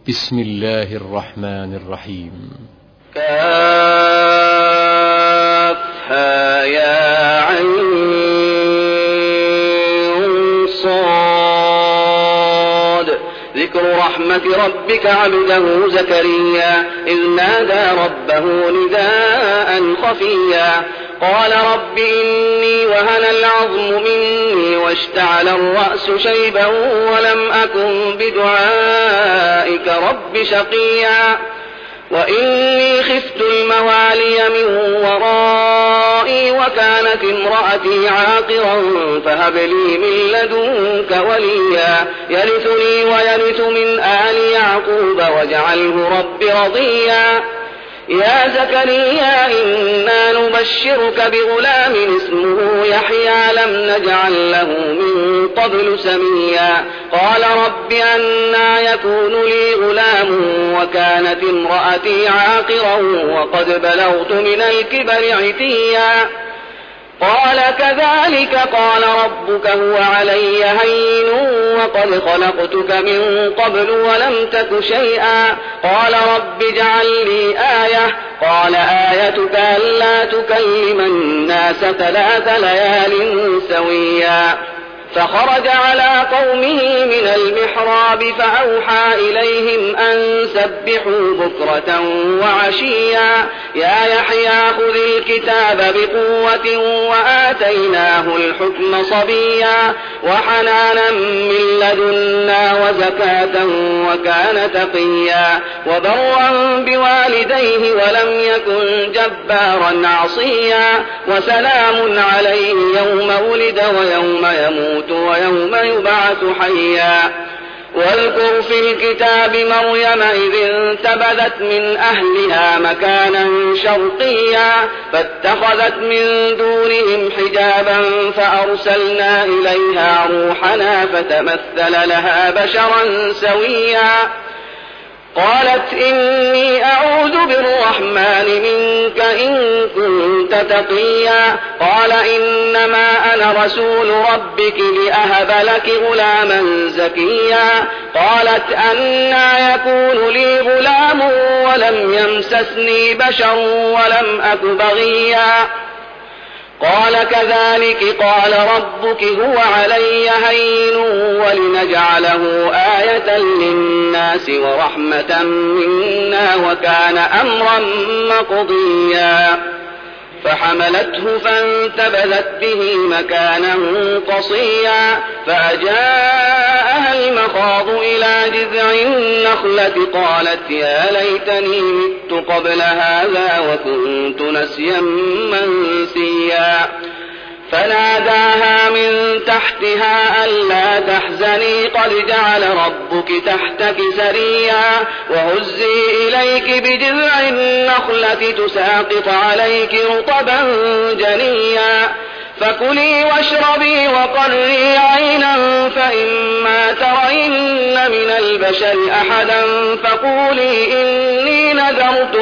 بسم الله الرحمن الرحيم. كافها يا عين صاد. ذكر رحمة ربك عبده زكريا إذ نادى ربه نداء خفيا قال رب إني وهن العظم مني واشتعل الرأس شيبا ولم أكن بدعائك رب شقيا وإني خفت الموالي من ورائي وكانت امرأتي عاقرا فهب لي من لدنك وليا يرثني ويرث من آل يعقوب واجعله رب رضيا يا زكريا إنا نبشرك بغلام اسمه يحيى لم نجعل له من قبل سميا قال رب أنى يكون لي غلام وكانت امرأتي عاقرا وقد بلغت من الكبر عتيا قال كذلك قال ربك هو علي هين وقد خلقتك من قبل ولم تك شيئا قال رب اجعل لي آية قال آيتك ألا تكلم الناس 3 ليال سويا فخرج على قومه من المحراب فأوحى إليهم أن سبحوا بكرة وعشيا يا يحيى خذ الكتاب بقوة وآتيناه الحكم صبيا وحنانا من لدنا وزكاة وكان تقيا وبرا بوالديه ولم يكن جبارا عصيا وسلام عليه يوم ولد ويوم يموت ويوم يبعث حيا واذكر في الكتاب مريم إذ انتبذت من أهلها مكانا شرقيا فاتخذت من دونهم حجابا فأرسلنا إليها روحنا فتمثل لها بشرا سويا قالت إني أعوذ بالرحمن منك إن كنت تقيا قال إنما أنا رسول ربك لأهب لك غلاما زكيا قالت أنى يكون لي غلام ولم يمسسني بشر ولم أك بغيا قال كذلك قال ربك هو علي هين ولنجعله آية للناس ورحمة منا وكان أمرا مقضيا فحملته فانتبذت به مكانا قصيا فأجاءها المخاض إلى جذع النخلة قالت يا ليتني مت قبل هذا وكنت نسيا منسيا فناداها من تحتها ألا تحزني قد جعل ربك تحتك سريا وهزي إليك بجذع النخلة تساقط عليك رطبا جنيا فكلي واشربي وقري عينا فإما ترين من البشر أحدا فقولي إني نذرت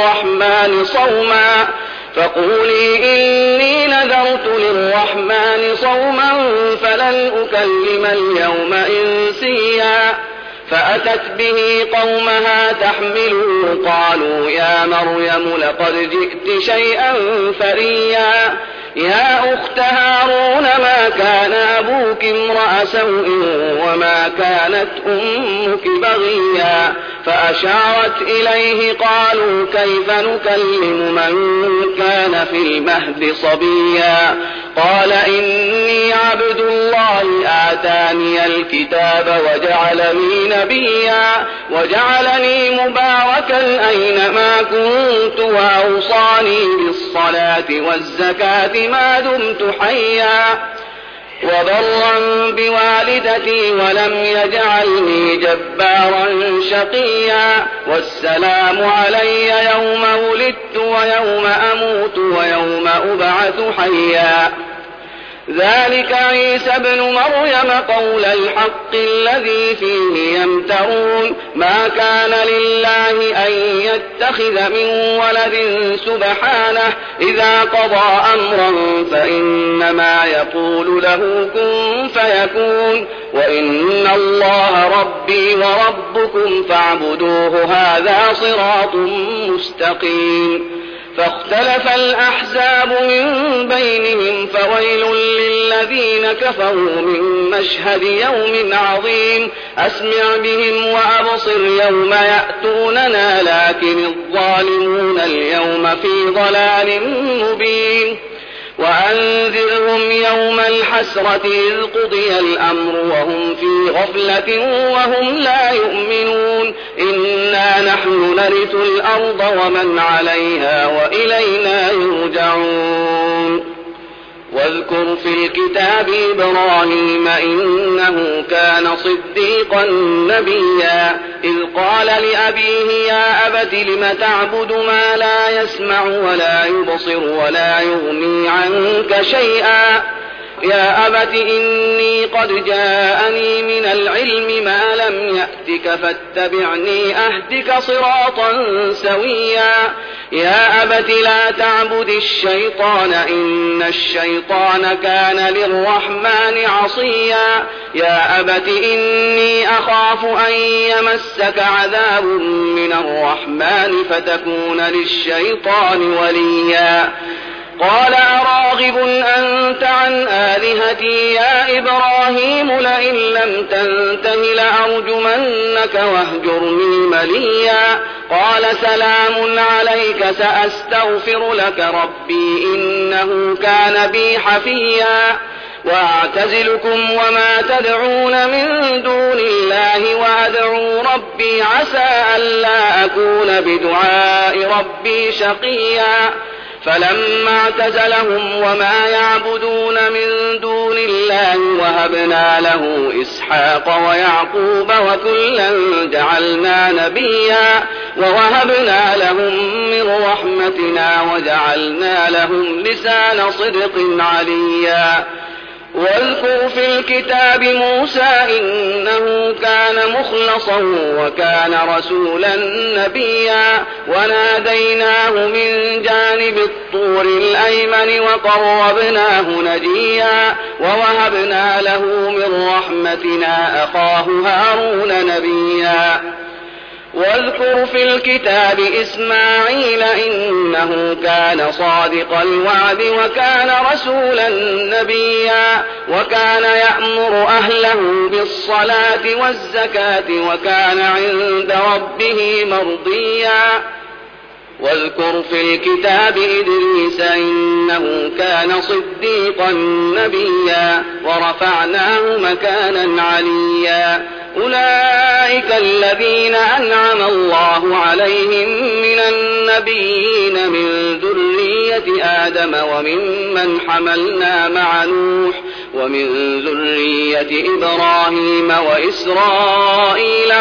للرحمن صوما فلن أكلم اليوم إنسيا فأتت به قومها تحمله قالوا يا مريم لقد جئت شيئا فريا يا أخت هارون ما كان أبوك امرأ سوء وما كانت أمك بغيا فأشارت إليه قالوا كيف نكلم من كان في المهد صبيا قال إني عبد الله آتاني الكتاب وجعلني نبيا وجعلني مباركا أينما كنت وأوصاني بالصلاة والزكاة ما دمت حيا وبرا بوالدتي ولم يجعلني جبارا شقيا والسلام علي يوم ولدت ويوم أموت ويوم أبعث حيا ذلك عيسى ابن مريم قول الحق الذي فيه يمترون ما كان لله أن يتخذ من ولد سبحانه إذا قضى أمرا فإنما يقول له كن فيكون وإن الله ربي وربكم فاعبدوه هذا صراط مستقيم فاختلف الأحزاب من بينهم فويل للذين كفروا من مشهد يوم عظيم أسمع بهم وأبصر يوم يأتوننا لكن الظالمون اليوم في ضلال مبين وأنذرهم يوم الحسرة إذ قضي الأمر وهم في غفلة وهم لا يؤمنون إنا نحن نرث الأرض ومن عليها وإلينا يرجعون واذكر في الكتاب إبراهيم إنه كان صديقا نبيا إذ قال لأبيه يا أبت لم تعبد ما لا يسمع ولا يبصر ولا يغني عنك شيئا يا أبت إني قد جاءني من العلم ما لم يأتك فاتبعني أهدك صراطا سويا يا أبت لا تعبد الشيطان إن الشيطان كان للرحمن عصيا يا أبت إني أخاف أن يمسك عذاب من الرحمن فتكون للشيطان وليا قال أراغب أنت عن آلهتي يا إبراهيم لئن لم تنته لأرجمنك واهجرني مليا قال سلام عليك سأستغفر لك ربي إنه كان بي حفيا وأعتزلكم وما تدعون من دون الله وأدعو ربي عسى ألا أكون بدعاء ربي شقيا فلما اعتزلهم وما يعبدون من دون الله وهبنا له إسحاق ويعقوب وكلا جعلنا نبيا ووهبنا لهم من رحمتنا وجعلنا لهم لسان صدق عليا واذكر في الكتاب موسى إنه كان مخلصا وكان رسولا نبيا وناديناه من جانب الطور الأيمن وقربناه نجيا ووهبنا له من رحمتنا أخاه هارون نبيا واذكر في الكتاب إسماعيل إنه كان صادق الوعد وكان رسولا نبيا وكان يأمر أهله بالصلاة والزكاة وكان عند ربه مرضيا واذكر في الكتاب إدريس إنه كان صديقا نبيا ورفعناه مكانا عليا أولئك الذين أنعم الله عليهم من النبيين من ذرية آدم وممن حملنا مع نوح ومن ذرية إبراهيم وإسرائيل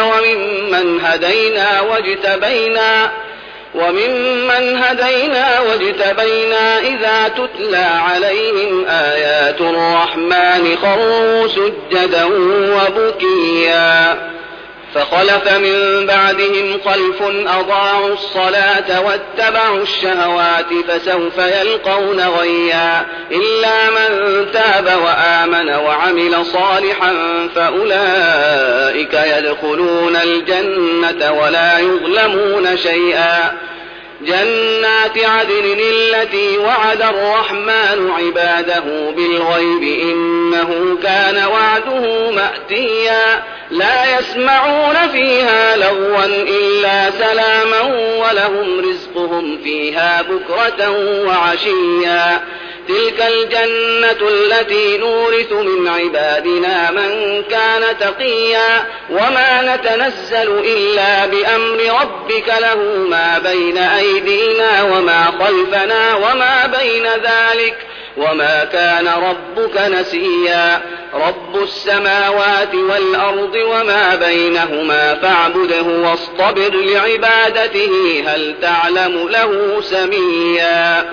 وممن هدينا واجتبينا إذا تتلى عليهم آيات الرحمن خروا سجدا وبكيا فخلف من بعدهم خلف أضاعوا الصلاة واتبعوا الشهوات فسوف يلقون غيا إلا من تاب وآمن وعمل صالحا فأولئك يدخلون الجنة ولا يظلمون شيئا جنات عدن التي وعد الرحمن عباده بالغيب إنه كان وعده مأتيا لا يسمعون فيها لغوا إلا سلاما ولهم رزقهم فيها بكرة وعشيا تلك الجنة التي نورث من عبادنا من كان تقيا وما نتنزل إلا بأمر ربك له ما بين أيدينا وما خلفنا وما بين ذلك وما كان ربك نسيا رب السماوات والأرض وما بينهما فاعبده واصطبر لعبادته هل تعلم له سميا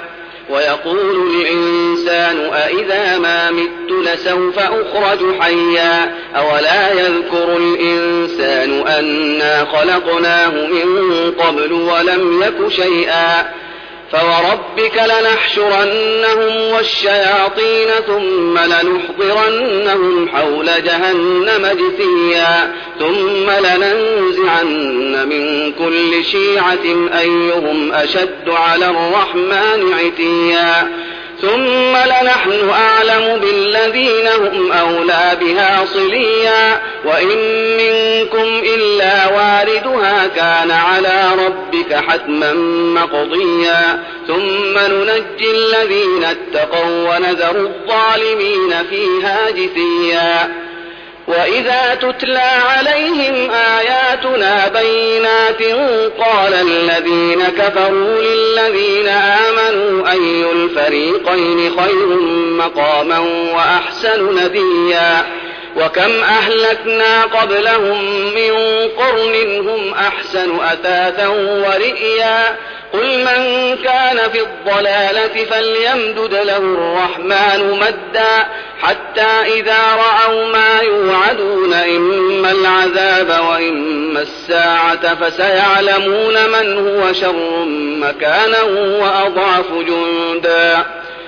ويقول الإنسان أإذا ما مت لسوف أخرج حيا أولا يذكر الإنسان أنا خلقناه من قبل ولم يك شيئا فوربك لنحشرنهم والشياطين ثم لنحضرنهم حول جهنم جثيا ثم لننزعن من كل شيعة أيهم أشد على الرحمن عتيا ثم لنحن أعلم بالذين هم أولى بها صليا وإن منكم إلا واردها كان على ربك حتما مقضيا ثم ننجي الذين اتقوا ونذر الظالمين فيها جثيا وإذا تتلى عليهم آياتنا بينات قال الذين كفروا للذين آمنوا أي الفريقين خير مقاما وأحسن نديا وكم أهلكنا قبلهم من قرن هم أحسن أثاثا ورئيا قل من كان في الضلالة فليمدد له الرحمن مدا حتى إذا رأوا ما يوعدون إما العذاب وإما الساعة فسيعلمون من هو شر مكانا وأضعف جندا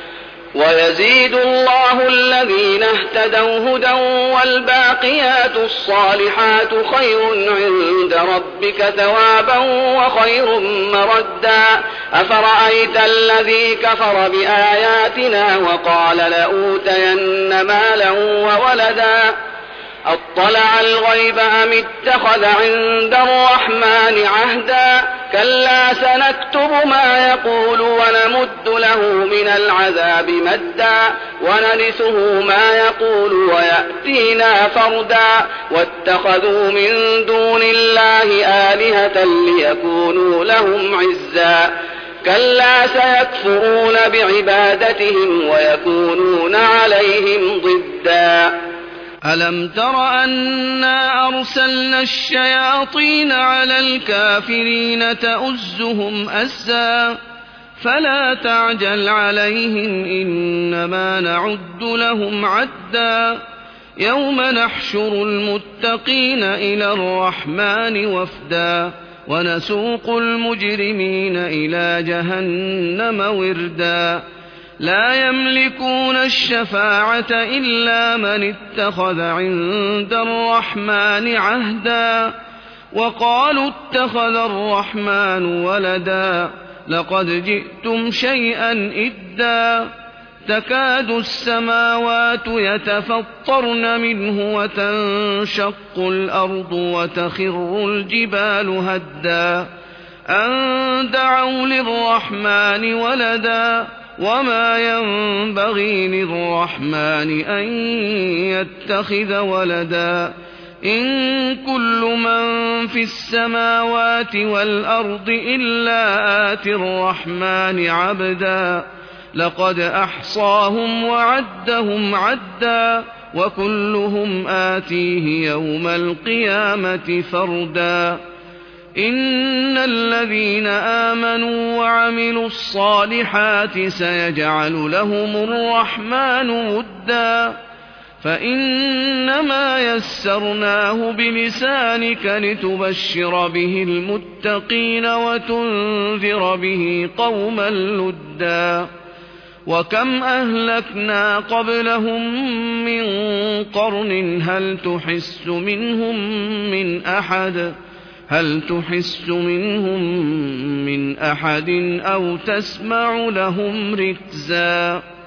ويزيد الله الذين اهتدوا هدى والباقيات الصالحات خير عند ربك ثوابا وخير مردا أفرأيت الذي كفر بآياتنا وقال لأوتين مالا وولدا أطلع الغيب أم اتخذ عند الرحمن عهدا كلا سنكتب ما يقول ونمد له من العذاب مدا ونرثه ما يقول ويأتينا فردا واتخذوا من دون الله آلهة ليكونوا لهم عزا كلا سيكفرون بعبادتهم ويكونون عليهم ضدا ألم تر أنا أرسلنا الشياطين على الكافرين تؤزهم أزا فلا تعجل عليهم إنما نعد لهم عدا يوم نحشر المتقين إلى الرحمن وفدا ونسوق المجرمين إلى جهنم وردا لا يملكون الشفاعة إلا من اتخذ عند الرحمن عهدا وقالوا اتخذ الرحمن ولدا لقد جئتم شيئا إدا تكاد السماوات يتفطرن منه وتنشق الأرض وتخر الجبال هدا أن دعوا للرحمن ولدا وما ينبغي للرحمن أن يتخذ ولدا إن كل من في السماوات والأرض إلا آتي الرحمن عبدا لقد أحصاهم وعدهم عدا وكلهم آتيه يوم القيامة فردا إن الذين آمنوا وعملوا الصالحات سيجعل لهم الرحمن ودا فإنما يسرناه بلسانك لتبشر به المتقين وتنذر به قوما لدا وكم أهلكنا قبلهم من قرن هل تحس منهم من أحد أو تسمع لهم ركزا